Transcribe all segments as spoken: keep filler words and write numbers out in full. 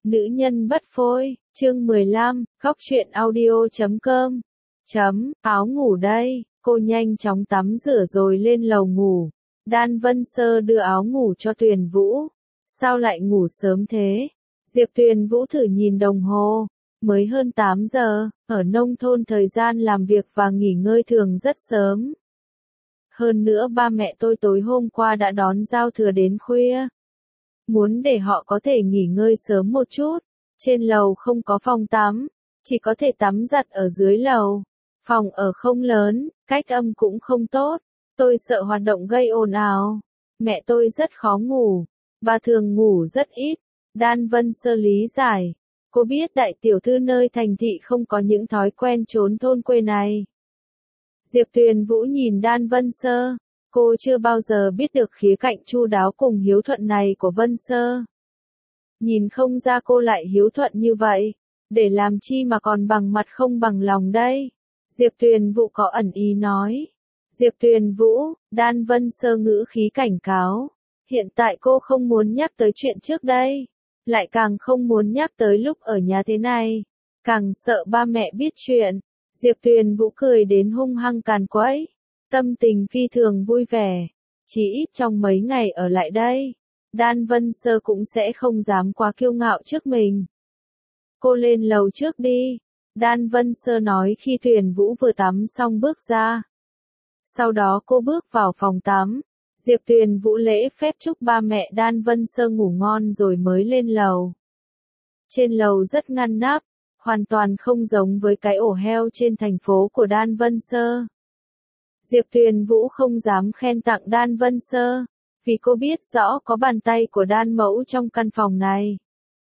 Nữ nhân bất phôi, chương mười lăm, góc truyện audio chấm com. Chấm, áo ngủ đây, cô nhanh chóng tắm rửa rồi lên lầu ngủ. Đan Vân Sơ đưa áo ngủ cho Tuyền Vũ. Sao lại ngủ sớm thế? Diệp Tuyền Vũ thử nhìn đồng hồ. Mới hơn tám giờ, ở nông thôn thời gian làm việc và nghỉ ngơi thường rất sớm. Hơn nữa ba mẹ tôi tối hôm qua đã đón giao thừa đến khuya. Muốn để họ có thể nghỉ ngơi sớm một chút. Trên lầu không có phòng tắm, chỉ có thể tắm giặt ở dưới lầu. Phòng ở không lớn, cách âm cũng không tốt. Tôi sợ hoạt động gây ồn ào. Mẹ tôi rất khó ngủ. Bà thường ngủ rất ít. Đan Vân Sơ lý giải. Cô biết đại tiểu thư nơi thành thị không có những thói quen trốn thôn quê này. Diệp Tuyền Vũ nhìn Đan Vân Sơ. Cô chưa bao giờ biết được khía cạnh chu đáo cùng hiếu thuận này của Vân Sơ. Nhìn không ra cô lại hiếu thuận như vậy. Để làm chi mà còn bằng mặt không bằng lòng đây? Diệp Tuyền Vũ có ẩn ý nói. Diệp Tuyền Vũ, Đan Vân Sơ ngữ khí cảnh cáo. Hiện tại cô không muốn nhắc tới chuyện trước đây. Lại càng không muốn nhắc tới lúc ở nhà thế này. Càng sợ ba mẹ biết chuyện. Diệp Tuyền Vũ cười đến hung hăng càn quấy. Tâm tình phi thường vui vẻ. Chỉ ít trong mấy ngày ở lại đây, Đan Vân Sơ cũng sẽ không dám quá kiêu ngạo trước mình. Cô lên lầu trước đi. Đan Vân Sơ nói khi Tuyền Vũ vừa tắm xong bước ra. Sau đó cô bước vào phòng tắm. Diệp Tuyền Vũ lễ phép chúc ba mẹ Đan Vân Sơ ngủ ngon rồi mới lên lầu. Trên lầu rất ngăn nắp, hoàn toàn không giống với cái ổ heo trên thành phố của Đan Vân Sơ. Diệp Tuyền Vũ không dám khen tặng Đan Vân Sơ, vì cô biết rõ có bàn tay của Đan Mẫu trong căn phòng này.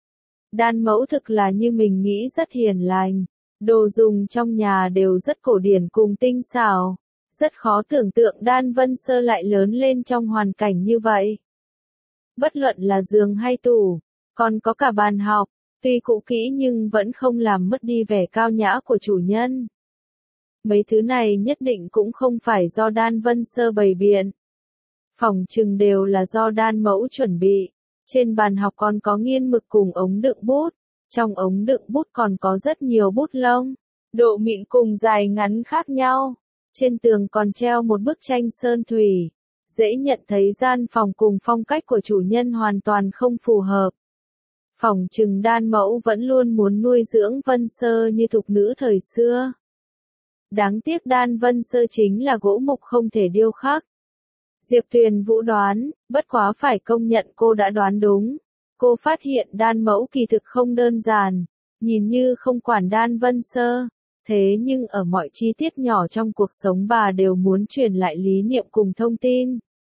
Đan Mẫu thực là như mình nghĩ rất hiền lành, đồ dùng trong nhà đều rất cổ điển cùng tinh xảo, rất khó tưởng tượng Đan Vân Sơ lại lớn lên trong hoàn cảnh như vậy. Bất luận là giường hay tủ, còn có cả bàn học, tuy cũ kỹ nhưng vẫn không làm mất đi vẻ cao nhã của chủ nhân. Mấy thứ này nhất định cũng không phải do Đan Vân Sơ bày biện. Phỏng chừng đều là do Đan Mẫu chuẩn bị. Trên bàn học còn có nghiên mực cùng ống đựng bút. Trong ống đựng bút còn có rất nhiều bút lông. Độ mịn cùng dài ngắn khác nhau. Trên tường còn treo một bức tranh sơn thủy. Dễ nhận thấy gian phòng cùng phong cách của chủ nhân hoàn toàn không phù hợp. Phỏng chừng Đan Mẫu vẫn luôn muốn nuôi dưỡng Vân Sơ như thục nữ thời xưa. Đáng tiếc Đan Vân Sơ chính là gỗ mục không thể điêu khắc. Diệp Tuyền Vũ đoán, bất quá phải công nhận cô đã đoán đúng. Cô phát hiện Đan Mẫu kỳ thực không đơn giản, nhìn như không quản Đan Vân Sơ, thế nhưng ở mọi chi tiết nhỏ trong cuộc sống bà đều muốn truyền lại lý niệm cùng thông tin.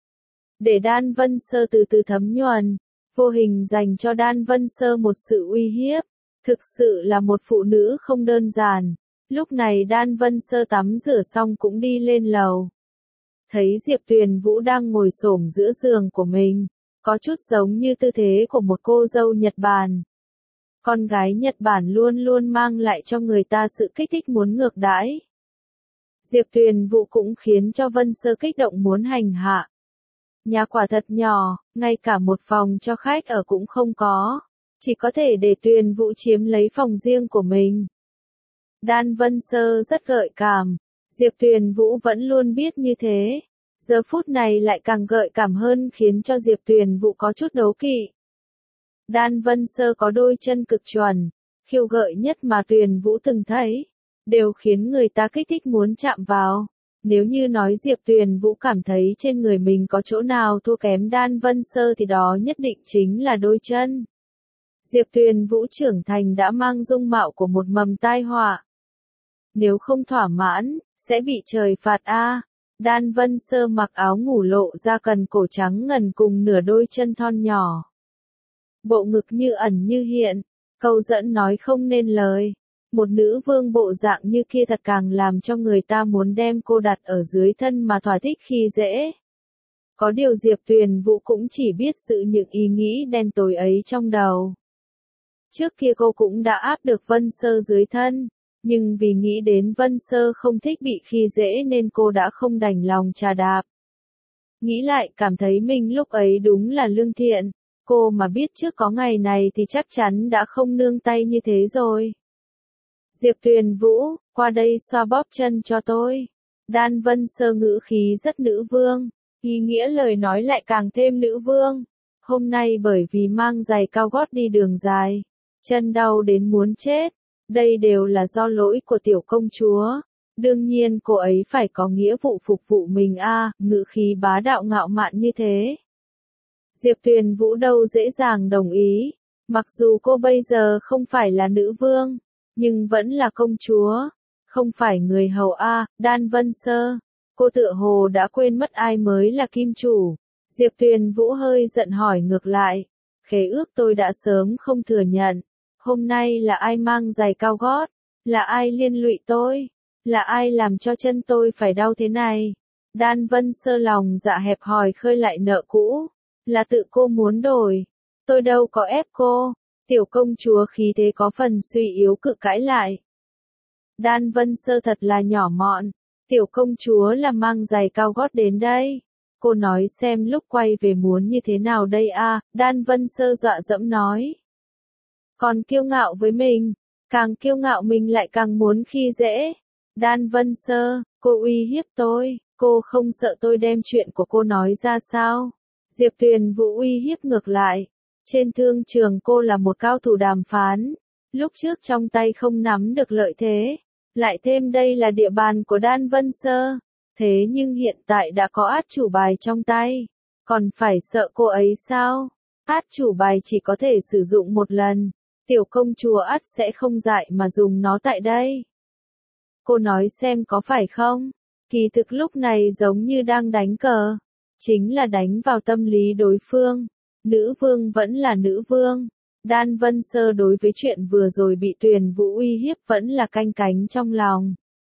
Để Đan Vân Sơ từ từ thấm nhuần, vô hình dành cho Đan Vân Sơ một sự uy hiếp, thực sự là một phụ nữ không đơn giản. Lúc này Đan Vân Sơ tắm rửa xong cũng đi lên lầu. Thấy Diệp Tuyền Vũ đang ngồi xổm giữa giường của mình, có chút giống như tư thế của một cô dâu Nhật Bản. Con gái Nhật Bản luôn luôn mang lại cho người ta sự kích thích muốn ngược đãi. Diệp Tuyền Vũ cũng khiến cho Vân Sơ kích động muốn hành hạ. Nhà quả thật nhỏ, ngay cả một phòng cho khách ở cũng không có, chỉ có thể để Tuyền Vũ chiếm lấy phòng riêng của mình. Đan Vân Sơ rất gợi cảm, Diệp Tuyền Vũ vẫn luôn biết như thế. Giờ phút này lại càng gợi cảm hơn khiến cho Diệp Tuyền Vũ có chút đố kỵ. Đan Vân Sơ có đôi chân cực chuẩn, khiêu gợi nhất mà Tuyền Vũ từng thấy, đều khiến người ta kích thích muốn chạm vào. Nếu như nói Diệp Tuyền Vũ cảm thấy trên người mình có chỗ nào thua kém Đan Vân Sơ thì đó nhất định chính là đôi chân. Diệp Tuyền Vũ trưởng thành đã mang dung mạo của một mầm tai họa. Nếu không thỏa mãn, sẽ bị trời phạt a. À. Đan Vân Sơ mặc áo ngủ lộ ra cần cổ trắng ngần cùng nửa đôi chân thon nhỏ. Bộ ngực như ẩn như hiện, câu dẫn nói không nên lời. Một nữ vương bộ dạng như kia thật càng làm cho người ta muốn đem cô đặt ở dưới thân mà thỏa thích khi dễ. Có điều Diệp Tuyền Vũ cũng chỉ biết giữ những ý nghĩ đen tối ấy trong đầu. Trước kia cô cũng đã áp được Vân Sơ dưới thân. Nhưng vì nghĩ đến Vân Sơ không thích bị khi dễ nên cô đã không đành lòng trà đạp. Nghĩ lại cảm thấy mình lúc ấy đúng là lương thiện, Cô mà biết trước có ngày này thì chắc chắn đã không nương tay như thế rồi. Diệp Tuyền Vũ, qua đây xoa bóp chân cho tôi. Đan Vân Sơ ngữ khí rất nữ vương, ý nghĩa lời nói lại càng thêm nữ vương. Hôm nay bởi vì mang giày cao gót đi đường dài, chân đau đến muốn chết. Đây đều là do lỗi của tiểu công chúa. Đương nhiên cô ấy phải có nghĩa vụ phục vụ mình a, à, ngữ khí bá đạo ngạo mạn như thế. Diệp Tuyền Vũ đâu dễ dàng đồng ý. Mặc dù cô bây giờ không phải là nữ vương, nhưng vẫn là công chúa, không phải người hầu a, à, Đan Vân Sơ. Cô tựa hồ đã quên mất ai mới là kim chủ. Diệp Tuyền Vũ hơi giận hỏi ngược lại. Khế ước tôi đã sớm không thừa nhận. Hôm nay là ai mang giày cao gót? Là ai liên lụy tôi? Là ai làm cho chân tôi phải đau thế này? Đan Vân Sơ lòng dạ hẹp hòi khơi lại nợ cũ. Là tự cô muốn đổi. Tôi đâu có ép cô. Tiểu công chúa khí thế có phần suy yếu cự cãi lại. Đan Vân Sơ thật là nhỏ mọn. Tiểu công chúa là mang giày cao gót đến đây. Cô nói xem lúc quay về muốn như thế nào đây a, à, Đan Vân Sơ dọa dẫm nói. Còn kiêu ngạo với mình, càng kiêu ngạo mình lại càng muốn khi dễ. Đan Vân Sơ, cô uy hiếp tôi, cô không sợ tôi đem chuyện của cô nói ra sao? Diệp Tuyền Vũ uy hiếp ngược lại. Trên thương trường cô là một cao thủ đàm phán, lúc trước trong tay không nắm được lợi thế, lại thêm đây là địa bàn của Đan Vân Sơ. Thế nhưng hiện tại đã có át chủ bài trong tay, còn phải sợ cô ấy sao? Át chủ bài chỉ có thể sử dụng một lần, tiểu công chúa ắt sẽ không dại mà dùng nó tại đây. Cô nói xem có phải không? Kỳ thực lúc này giống như đang đánh cờ, chính là đánh vào tâm lý đối phương. Nữ vương vẫn là nữ vương. Đan Vân Sơ đối với chuyện vừa rồi bị Tuyền Vũ uy hiếp vẫn là canh cánh trong lòng.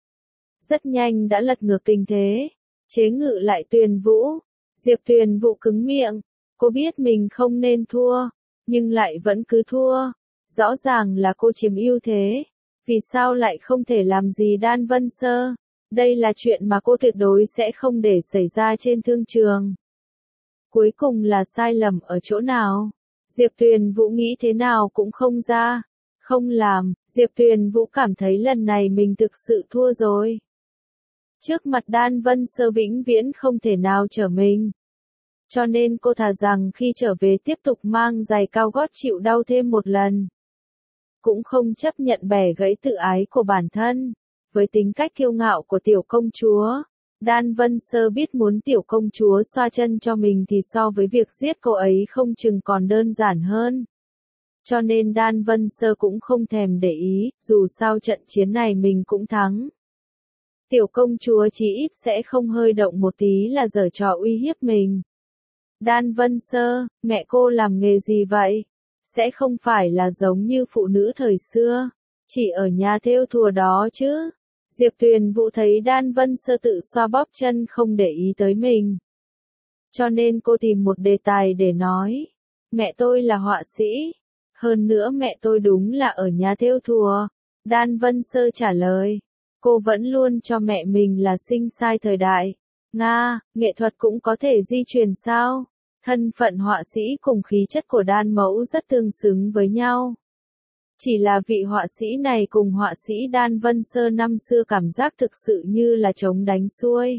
Rất nhanh đã lật ngược tình thế, chế ngự lại Tuyền Vũ. Diệp Tuyền Vũ cứng miệng, cô biết mình không nên thua, nhưng lại vẫn cứ thua. Rõ ràng là cô chiếm ưu thế, vì sao lại không thể làm gì Đan Vân Sơ? Đây là chuyện mà cô tuyệt đối sẽ không để xảy ra trên thương trường. Cuối cùng là sai lầm ở chỗ nào? Diệp Tuyền Vũ nghĩ thế nào cũng không ra. Không làm, Diệp Tuyền Vũ cảm thấy lần này mình thực sự thua rồi. Trước mặt Đan Vân Sơ vĩnh viễn không thể nào trở mình. Cho nên cô thà rằng khi trở về tiếp tục mang giày cao gót chịu đau thêm một lần. Cũng không chấp nhận bẻ gãy tự ái của bản thân. Với tính cách kiêu ngạo của tiểu công chúa, Đan Vân Sơ biết muốn tiểu công chúa xoa chân cho mình thì so với việc giết cô ấy không chừng còn đơn giản hơn. Cho nên Đan Vân Sơ cũng không thèm để ý, dù sao trận chiến này mình cũng thắng. Tiểu công chúa chí ít sẽ không hơi động một tí là giở trò uy hiếp mình. Đan Vân Sơ, mẹ cô làm nghề gì vậy? Sẽ không phải là giống như phụ nữ thời xưa, chỉ ở nhà thêu thùa đó chứ? Diệp Tuyền Vũ thấy Đan Vân Sơ tự xoa bóp chân không để ý tới mình. Cho nên cô tìm một đề tài để nói. Mẹ tôi là họa sĩ. Hơn nữa mẹ tôi đúng là ở nhà thêu thùa. Đan Vân Sơ trả lời. Cô vẫn luôn cho mẹ mình là sinh sai thời đại. Nga, nghệ thuật cũng có thể di truyền sao? Thân phận họa sĩ cùng khí chất của Đan mẫu rất tương xứng với nhau. Chỉ là vị họa sĩ này cùng họa sĩ Đan Vân Sơ năm xưa cảm giác thực sự như là trống đánh xuôi.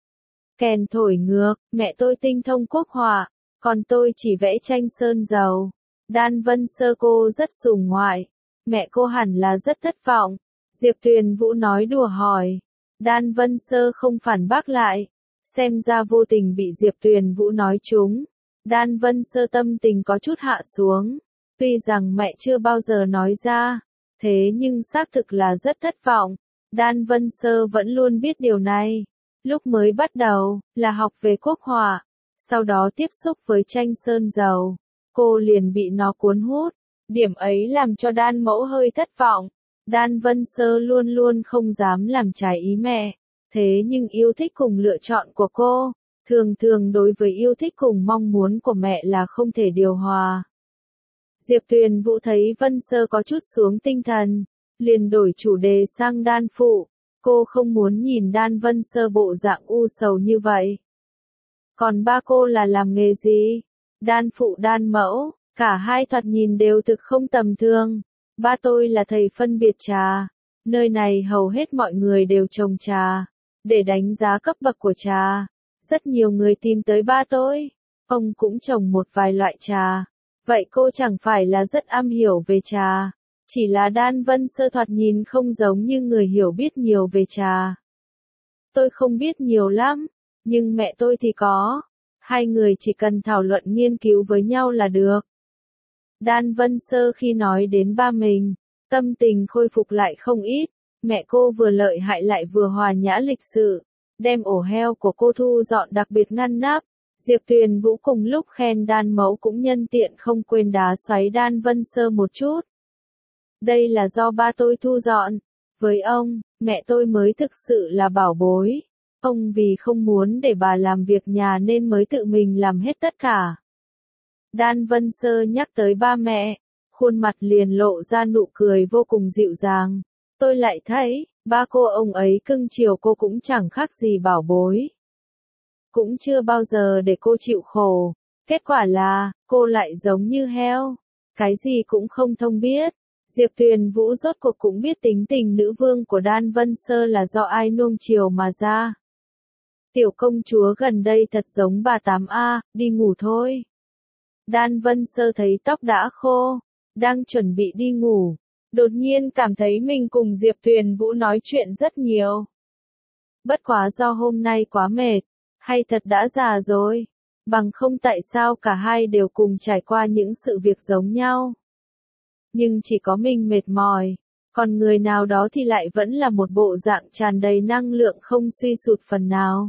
Kèn thổi ngược, mẹ tôi tinh thông quốc họa, còn tôi chỉ vẽ tranh sơn dầu. Đan Vân Sơ cô rất sùng ngoại, mẹ cô hẳn là rất thất vọng. Diệp Tuyền Vũ nói đùa hỏi. Đan Vân Sơ không phản bác lại, xem ra vô tình bị Diệp Tuyền Vũ nói trúng. Đan Vân Sơ tâm tình có chút hạ xuống. Tuy rằng mẹ chưa bao giờ nói ra, thế nhưng xác thực là rất thất vọng. Đan Vân Sơ vẫn luôn biết điều này. Lúc mới bắt đầu, là học về quốc họa, sau đó tiếp xúc với tranh sơn dầu, cô liền bị nó cuốn hút. Điểm ấy làm cho Đan mẫu hơi thất vọng. Đan Vân Sơ luôn luôn không dám làm trái ý mẹ, thế nhưng yêu thích cùng lựa chọn của cô, thường thường đối với yêu thích cùng mong muốn của mẹ là không thể điều hòa. Diệp Tuyền Vũ thấy Vân Sơ có chút xuống tinh thần, liền đổi chủ đề sang Đan phụ. Cô không muốn nhìn Đan Vân Sơ bộ dạng u sầu như vậy. Còn ba cô là làm nghề gì? đan phụ đan mẫu, cả hai thoạt nhìn đều thực không tầm thường. Ba tôi là thầy phân biệt trà, nơi này hầu hết mọi người đều trồng trà, để đánh giá cấp bậc của trà. Rất nhiều người tìm tới ba tôi, ông cũng trồng một vài loại trà. Vậy cô chẳng phải là rất am hiểu về trà, chỉ là Đan Vân Sơ thoạt nhìn không giống như người hiểu biết nhiều về trà. Tôi không biết nhiều lắm, nhưng mẹ tôi thì có. Hai người chỉ cần thảo luận nghiên cứu với nhau là được. Đan Vân Sơ khi nói đến ba mình, tâm tình khôi phục lại không ít. Mẹ cô vừa lợi hại lại vừa hòa nhã lịch sự, đem ổ heo của cô thu dọn đặc biệt ngăn nắp. Diệp Tuyền Vũ cùng lúc khen Đan mẫu cũng nhân tiện không quên đá xoáy Đan Vân Sơ một chút. Đây là do ba tôi thu dọn. Với ông, mẹ tôi mới thực sự là bảo bối. Ông vì không muốn để bà làm việc nhà nên mới tự mình làm hết tất cả. Đan Vân Sơ nhắc tới ba mẹ, khuôn mặt liền lộ ra nụ cười vô cùng dịu dàng. Tôi lại thấy, ba cô ông ấy cưng chiều cô cũng chẳng khác gì bảo bối. Cũng chưa bao giờ để cô chịu khổ. Kết quả là, cô lại giống như heo. Cái gì cũng không thông biết. Diệp Tuyền Vũ rốt cuộc cũng biết tính tình nữ vương của Đan Vân Sơ là do ai nuông chiều mà ra. Tiểu công chúa gần đây thật giống bà Tám A, đi ngủ thôi. Đan Vân Sơ thấy tóc đã khô, đang chuẩn bị đi ngủ. Đột nhiên cảm thấy mình cùng Diệp Tuyền Vũ nói chuyện rất nhiều. Bất quá do hôm nay quá mệt, hay thật đã già rồi, bằng không tại sao cả hai đều cùng trải qua những sự việc giống nhau. Nhưng chỉ có mình mệt mỏi, còn người nào đó thì lại vẫn là một bộ dạng tràn đầy năng lượng không suy sụt phần nào.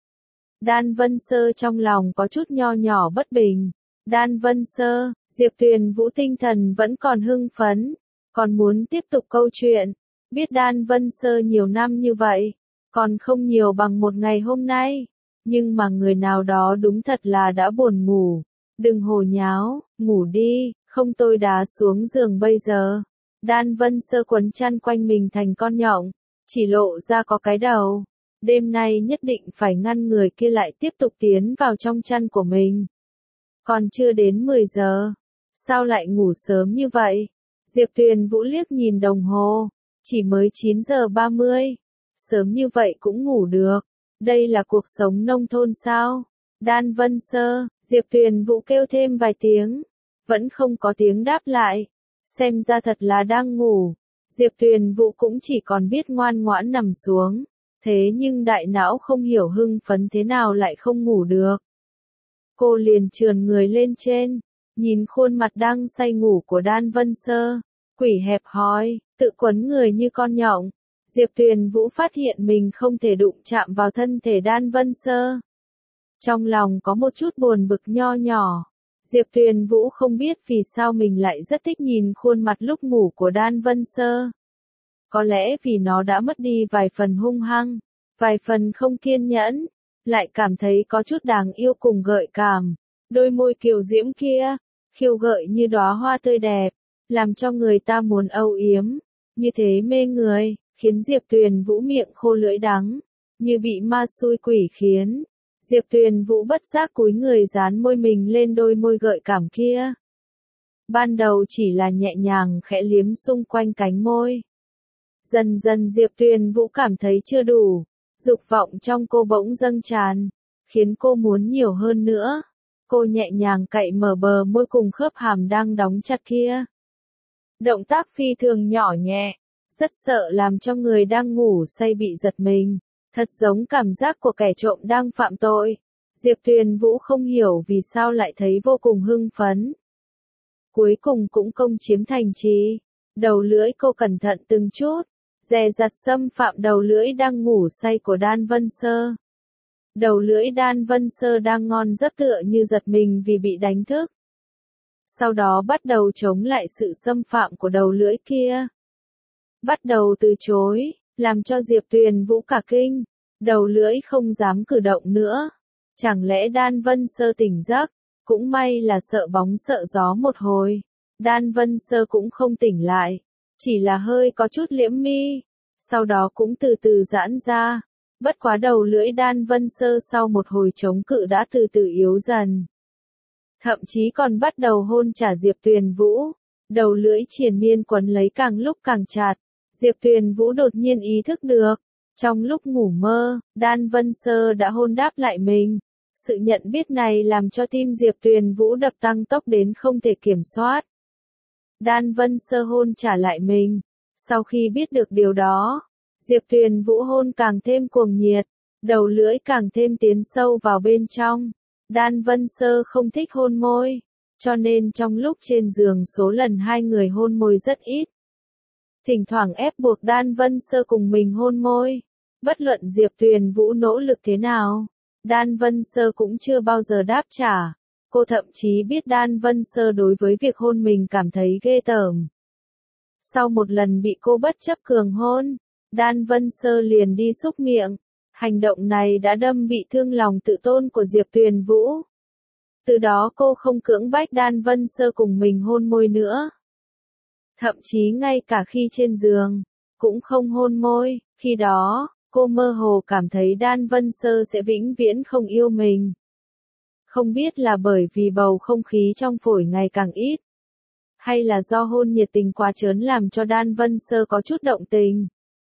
Đan Vân Sơ trong lòng có chút nho nhỏ bất bình. Đan Vân Sơ, Diệp Tuyền Vũ tinh thần vẫn còn hưng phấn, còn muốn tiếp tục câu chuyện. Biết Đan Vân Sơ nhiều năm như vậy, còn không nhiều bằng một ngày hôm nay. Nhưng mà người nào đó đúng thật là đã buồn ngủ. Đừng hồ nháo, ngủ đi, không tôi đá xuống giường bây giờ. Đan Vân Sơ quấn chăn quanh mình thành con nhộng, chỉ lộ ra có cái đầu. Đêm nay nhất định phải ngăn người kia lại tiếp tục tiến vào trong chăn của mình. Còn chưa đến mười giờ, sao lại ngủ sớm như vậy? Diệp Tuyền Vũ liếc nhìn đồng hồ, chỉ mới chín giờ ba mươi. Sớm như vậy cũng ngủ được. Đây là cuộc sống nông thôn sao? Đan Vân Sơ, Diệp Tuyền Vũ kêu thêm vài tiếng, vẫn không có tiếng đáp lại. Xem ra thật là đang ngủ. Diệp Tuyền Vũ cũng chỉ còn biết ngoan ngoãn nằm xuống. Thế nhưng đại não không hiểu hưng phấn thế nào lại không ngủ được. Cô liền trườn người lên trên, nhìn khuôn mặt đang say ngủ của Đan Vân Sơ. Quỷ hẹp hòi, tự quấn người như con nhộng. Diệp Tuyền Vũ phát hiện mình không thể đụng chạm vào thân thể Đan Vân Sơ. Trong lòng có một chút buồn bực nho nhỏ. Diệp Tuyền Vũ không biết vì sao mình lại rất thích nhìn khuôn mặt lúc ngủ của Đan Vân Sơ. Có lẽ vì nó đã mất đi vài phần hung hăng, vài phần không kiên nhẫn, lại cảm thấy có chút đáng yêu cùng gợi cảm. Đôi môi kiều diễm kia, khiêu gợi như đóa hoa tươi đẹp, làm cho người ta muốn âu yếm, như thế mê người, khiến Diệp Tuyền Vũ miệng khô lưỡi đắng, như bị ma xui quỷ khiến. Diệp Tuyền Vũ bất giác cúi người dán môi mình lên đôi môi gợi cảm kia. Ban đầu chỉ là nhẹ nhàng khẽ liếm xung quanh cánh môi. Dần dần Diệp Tuyền Vũ cảm thấy chưa đủ, dục vọng trong cô bỗng dâng tràn, khiến cô muốn nhiều hơn nữa. Cô nhẹ nhàng cạy mở bờ môi cùng khớp hàm đang đóng chặt kia. Động tác phi thường nhỏ nhẹ, rất sợ làm cho người đang ngủ say bị giật mình, thật giống cảm giác của kẻ trộm đang phạm tội. Diệp Tuyền Vũ không hiểu vì sao lại thấy vô cùng hưng phấn. Cuối cùng cũng công chiếm thành trì, đầu lưỡi cô cẩn thận từng chút, dè dặt xâm phạm đầu lưỡi đang ngủ say của Đan Vân Sơ. Đầu lưỡi Đan Vân Sơ đang ngon giấc tựa như giật mình vì bị đánh thức. Sau đó bắt đầu chống lại sự xâm phạm của đầu lưỡi kia. Bắt đầu từ chối, làm cho Diệp Tuyền Vũ cả kinh, đầu lưỡi không dám cử động nữa. Chẳng lẽ Đan Vân Sơ tỉnh giấc, cũng may là sợ bóng sợ gió một hồi. Đan Vân Sơ cũng không tỉnh lại, chỉ là hơi có chút liễm mi, sau đó cũng từ từ giãn ra. Bất quá đầu lưỡi Đan Vân Sơ sau một hồi chống cự đã từ từ yếu dần. Thậm chí còn bắt đầu hôn trả Diệp Tuyền Vũ. Đầu lưỡi triền miên quấn lấy càng lúc càng chặt. Diệp Tuyền Vũ đột nhiên ý thức được. Trong lúc ngủ mơ, Đan Vân Sơ đã hôn đáp lại mình. Sự nhận biết này làm cho tim Diệp Tuyền Vũ đập tăng tốc đến không thể kiểm soát. Đan Vân Sơ hôn trả lại mình. Sau khi biết được điều đó, Diệp Tuyền Vũ hôn càng thêm cuồng nhiệt, đầu lưỡi càng thêm tiến sâu vào bên trong. Đan Vân Sơ không thích hôn môi, cho nên trong lúc trên giường số lần hai người hôn môi rất ít. Thỉnh thoảng ép buộc Đan Vân Sơ cùng mình hôn môi. Bất luận Diệp Tuyền Vũ nỗ lực thế nào, Đan Vân Sơ cũng chưa bao giờ đáp trả. Cô thậm chí biết Đan Vân Sơ đối với việc hôn mình cảm thấy ghê tởm. Sau một lần bị cô bất chấp cường hôn, Đan Vân Sơ liền đi xúc miệng. Hành động này đã đâm bị thương lòng tự tôn của Diệp Tuyền Vũ. Từ đó cô không cưỡng bách Đan Vân Sơ cùng mình hôn môi nữa. Thậm chí ngay cả khi trên giường, cũng không hôn môi. Khi đó, cô mơ hồ cảm thấy Đan Vân Sơ sẽ vĩnh viễn không yêu mình. Không biết là bởi vì bầu không khí trong phổi ngày càng ít, hay là do hôn nhiệt tình quá trớn làm cho Đan Vân Sơ có chút động tình.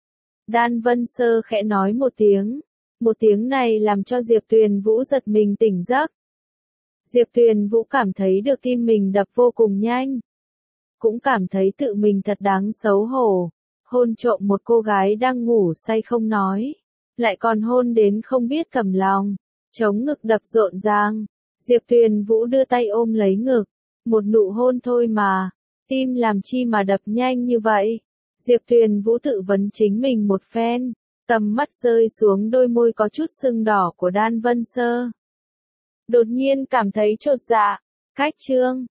Đan Vân Sơ khẽ nói một tiếng. Một tiếng này làm cho Diệp Tuyền Vũ giật mình tỉnh giấc. Diệp Tuyền Vũ cảm thấy được tim mình đập vô cùng nhanh. Cũng cảm thấy tự mình thật đáng xấu hổ. Hôn trộm một cô gái đang ngủ say không nói. Lại còn hôn đến không biết cầm lòng. Chống ngực đập rộn ràng. Diệp Tuyền Vũ đưa tay ôm lấy ngực. Một nụ hôn thôi mà. Tim làm chi mà đập nhanh như vậy. Diệp Tuyền Vũ tự vấn chính mình một phen. Tầm mắt rơi xuống đôi môi có chút sưng đỏ của Đan Vân Sơ. Đột nhiên cảm thấy chột dạ. Cách chương